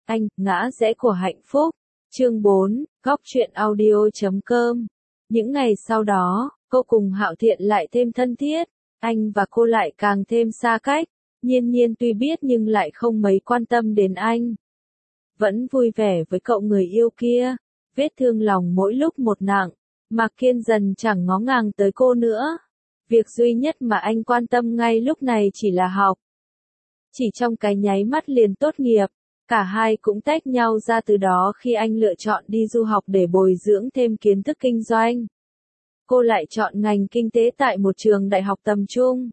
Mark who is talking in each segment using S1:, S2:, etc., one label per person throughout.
S1: Anh, ngã rẽ của hạnh phúc. Chương 4, góc truyện audio.com. Những ngày sau đó, cô cùng Hạo Thiện lại thêm thân thiết, anh và cô lại càng thêm xa cách. Nhiên Nhiên tuy biết nhưng lại không mấy quan tâm đến anh. Vẫn vui vẻ với cậu người yêu kia, vết thương lòng mỗi lúc một nặng, Mạc Kiên dần chẳng ngó ngàng tới cô nữa. Việc duy nhất mà anh quan tâm ngay lúc này chỉ là học. Chỉ trong cái nháy mắt liền tốt nghiệp, cả hai cũng tách nhau ra từ đó khi anh lựa chọn đi du học để bồi dưỡng thêm kiến thức kinh doanh. Cô lại chọn ngành kinh tế tại một trường đại học tầm trung.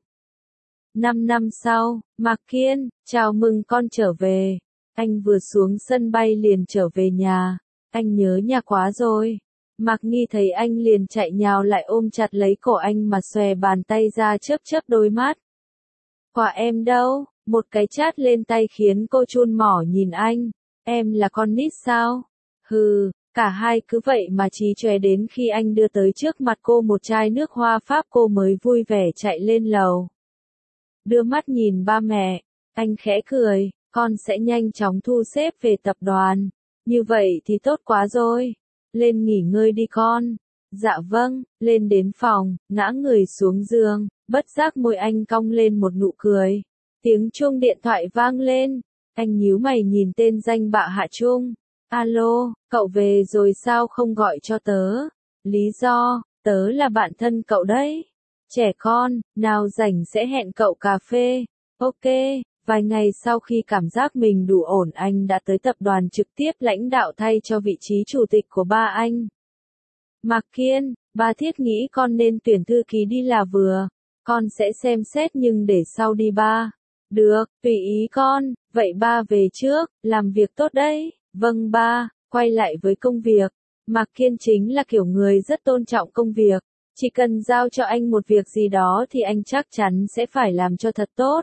S1: 5 năm sau, Mạc Kiên, chào mừng con trở về. Anh vừa xuống sân bay liền trở về nhà. Anh nhớ nhà quá rồi. Mạc Nghi thấy anh liền chạy nhào lại ôm chặt lấy cổ anh mà xòe bàn tay ra chớp chớp đôi mắt. Quà em đâu? Một cái chát lên tay khiến cô chun mỏ nhìn anh. Em là con nít sao? Hừ, cả hai cứ vậy mà chí chóe đến khi anh đưa tới trước mặt cô một chai nước hoa Pháp cô mới vui vẻ chạy lên lầu. Đưa mắt nhìn ba mẹ, anh khẽ cười, con sẽ nhanh chóng thu xếp về tập đoàn. Như vậy thì tốt quá rồi. Lên nghỉ ngơi đi con. Dạ vâng, lên đến phòng, ngã người xuống giường, bất giác môi anh cong lên một nụ cười. Tiếng chuông điện thoại vang lên, anh nhíu mày nhìn tên danh bạ Hạ Trung. Alo, cậu về rồi sao không gọi cho tớ? Lý do, tớ là bạn thân cậu đấy. Trẻ con, nào rảnh sẽ hẹn cậu cà phê. Ok, vài ngày sau khi cảm giác mình đủ ổn anh đã tới tập đoàn trực tiếp lãnh đạo thay cho vị trí chủ tịch của ba anh. Mạc Kiên, ba thiết nghĩ con nên tuyển thư ký đi là vừa. Con sẽ xem xét nhưng để sau đi ba. Được, tùy ý con, vậy ba về trước, làm việc tốt đấy. Vâng ba, quay lại với công việc. Mạc Kiên chính là kiểu người rất tôn trọng công việc. Chỉ cần giao cho anh một việc gì đó thì anh chắc chắn sẽ phải làm cho thật tốt.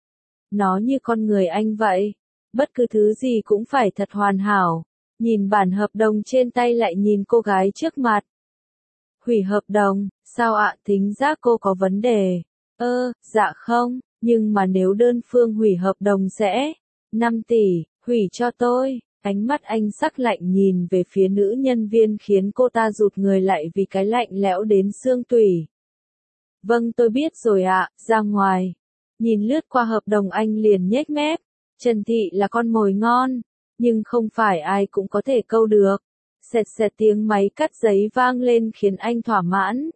S1: Nó như con người anh vậy. Bất cứ thứ gì cũng phải thật hoàn hảo. Nhìn bản hợp đồng trên tay lại nhìn cô gái trước mặt. Hủy hợp đồng, sao ạ? Tính ra cô có vấn đề. Dạ không, nhưng mà nếu đơn phương hủy hợp đồng sẽ 5 tỷ, hủy cho tôi. Ánh mắt anh sắc lạnh nhìn về phía nữ nhân viên khiến cô ta rụt người lại vì cái lạnh lẽo đến xương tủy. Vâng tôi biết rồi ạ, ra ngoài. Nhìn lướt qua hợp đồng anh liền nhếch mép. Trần Thị là con mồi ngon, nhưng không phải ai cũng có thể câu được. Xẹt xẹt tiếng máy cắt giấy vang lên khiến anh thỏa mãn.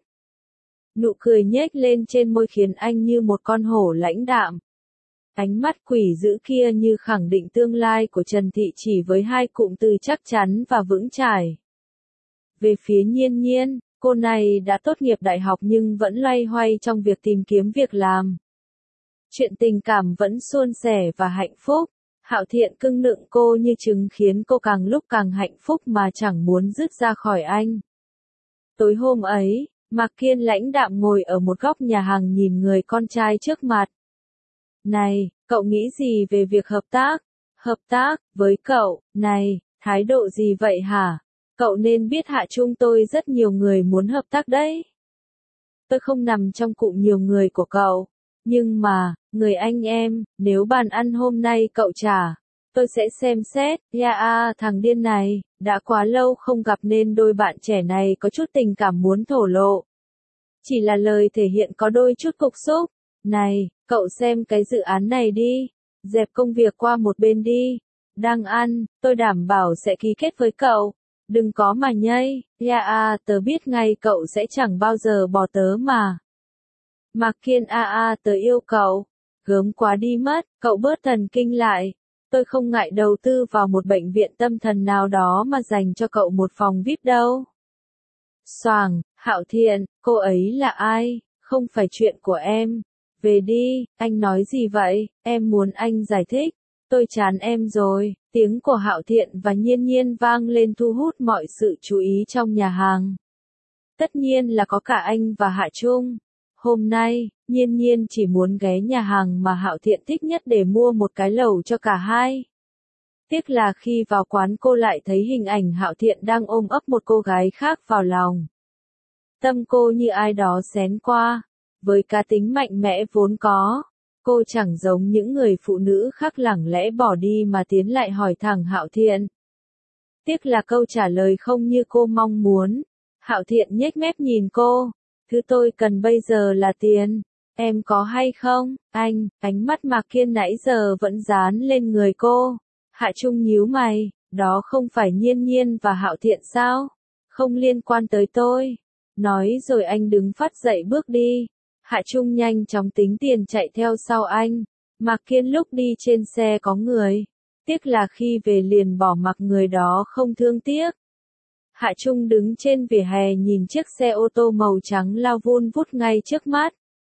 S1: Nụ cười nhếch lên trên môi khiến anh như một con hổ lãnh đạm. Ánh mắt quỷ dữ kia như khẳng định tương lai của Trần Thị chỉ với hai cụm từ chắc chắn và vững chãi. Về phía Nhiên Nhiên, cô này đã tốt nghiệp đại học nhưng vẫn loay hoay trong việc tìm kiếm việc làm. Chuyện tình cảm vẫn suôn sẻ và hạnh phúc. Hạo Thiện cưng nựng cô như trứng khiến cô càng lúc càng hạnh phúc mà chẳng muốn dứt ra khỏi anh. Tối hôm ấy, Mạc Kiên lãnh đạm ngồi ở một góc nhà hàng nhìn người con trai trước mặt. Này, cậu nghĩ gì về việc hợp tác? Hợp tác, với cậu, này, thái độ gì vậy hả? Cậu nên biết Hạ Trung tôi rất nhiều người muốn hợp tác đấy. Tôi không nằm trong cụm nhiều người của cậu. Nhưng mà, người anh em, nếu bàn ăn hôm nay cậu trả, tôi sẽ xem xét. Thằng điên này, đã quá lâu không gặp nên đôi bạn trẻ này có chút tình cảm muốn thổ lộ. Chỉ là lời thể hiện có đôi chút cục xúc. Này, cậu xem cái dự án này đi. Dẹp công việc qua một bên đi. Đang ăn, tôi đảm bảo sẽ ký kết với cậu. Đừng có mà nhây. Tớ biết ngay cậu sẽ chẳng bao giờ bỏ tớ mà. Mạc Kiên tớ yêu cậu. Gớm quá đi mất, cậu bớt thần kinh lại. Tôi không ngại đầu tư vào một bệnh viện tâm thần nào đó mà dành cho cậu một phòng VIP đâu. Xoàng, Hạo Thiện, cô ấy là ai? Không phải chuyện của em. Về đi, anh nói gì vậy? Em muốn anh giải thích. Tôi chán em rồi. Tiếng của Hạo Thiện và Nhiên Nhiên vang lên thu hút mọi sự chú ý trong nhà hàng. Tất nhiên là có cả anh và Hạ Trung. Hôm nay, Nhiên Nhiên chỉ muốn ghé nhà hàng mà Hạo Thiện thích nhất để mua một cái lẩu cho cả hai. Tiếc là khi vào quán cô lại thấy hình ảnh Hạo Thiện đang ôm ấp một cô gái khác vào lòng. Tâm cô như ai đó xén qua. Với cá tính mạnh mẽ vốn có, Cô chẳng giống những người phụ nữ khác lẳng lẽ bỏ đi mà tiến lại hỏi thẳng Hạo Thiện. Tiếc là câu trả lời không như cô mong muốn. Hạo Thiện nhếch mép nhìn cô. Thứ tôi cần bây giờ là tiền. Em có hay không? Anh, ánh mắt Mạc Kiên nãy giờ vẫn dán lên người cô. Hạ Trung nhíu mày, đó không phải Nhiên Nhiên và Hạo Thiện sao? Không liên quan tới tôi. Nói rồi anh đứng phát dậy bước đi. Hạ Trung nhanh chóng tính tiền chạy theo sau anh. Mạc Kiên lúc đi trên xe có người. Tiếc là khi về liền bỏ mặc người đó không thương tiếc. Hạ Trung đứng trên vỉa hè nhìn chiếc xe ô tô màu trắng lao vun vút ngay trước mắt.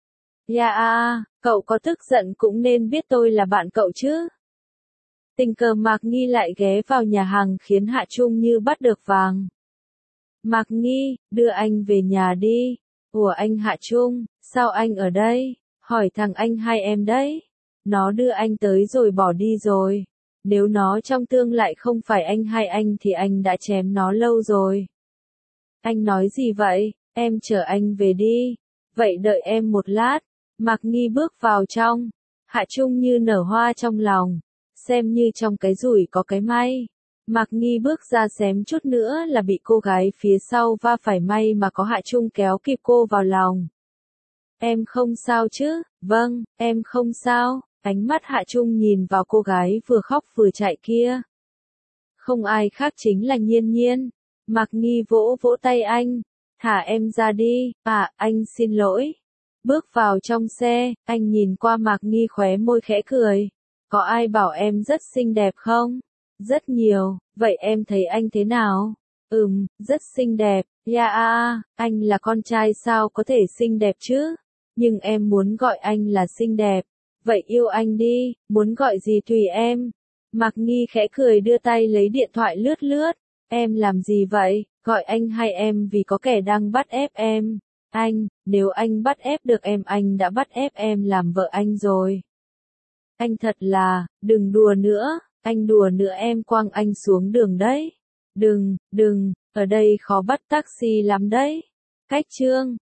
S1: Cậu có tức giận cũng nên biết tôi là bạn cậu chứ. Tình cờ Mạc Nghi lại ghé vào nhà hàng khiến Hạ Trung như bắt được vàng. Mạc Nghi, đưa anh về nhà đi. Ủa anh Hạ Trung, sao anh ở đây? Hỏi thằng anh hai em đấy. Nó đưa anh tới rồi bỏ đi rồi. Nếu nó trong tương lại không phải anh hai anh thì anh đã chém nó lâu rồi. Anh nói gì vậy? Em chở anh về đi. Vậy đợi em một lát. Mạc Nghi bước vào trong. Hạ Trung như nở hoa trong lòng. Xem như trong cái rủi có cái may. Mạc Nghi bước ra xém chút nữa là bị cô gái phía sau va phải, may mà có Hạ Trung kéo kịp cô vào lòng. Em không sao chứ? Vâng, em không sao. Ánh mắt Hạ Trung nhìn vào cô gái vừa khóc vừa chạy kia. Không ai khác chính là Nhiên Nhiên. Mạc Nghi vỗ vỗ tay anh. Thả em ra đi. Anh xin lỗi. Bước vào trong xe, anh nhìn qua Mạc Nghi khóe môi khẽ cười. Có ai bảo em rất xinh đẹp không? Rất nhiều, vậy em thấy anh thế nào? Rất xinh đẹp. Anh là con trai sao có thể xinh đẹp chứ? Nhưng em muốn gọi anh là xinh đẹp. Vậy yêu anh đi, muốn gọi gì tùy em. Mạc Nghi khẽ cười đưa tay lấy điện thoại lướt lướt. Em làm gì vậy? Gọi anh hay em vì có kẻ đang bắt ép em. Anh, nếu anh bắt ép được em anh đã bắt ép em làm vợ anh rồi. Anh thật là, đừng đùa nữa, anh đùa nữa em quăng anh xuống đường đấy. Đừng, ở đây khó bắt taxi lắm đấy. Cách chương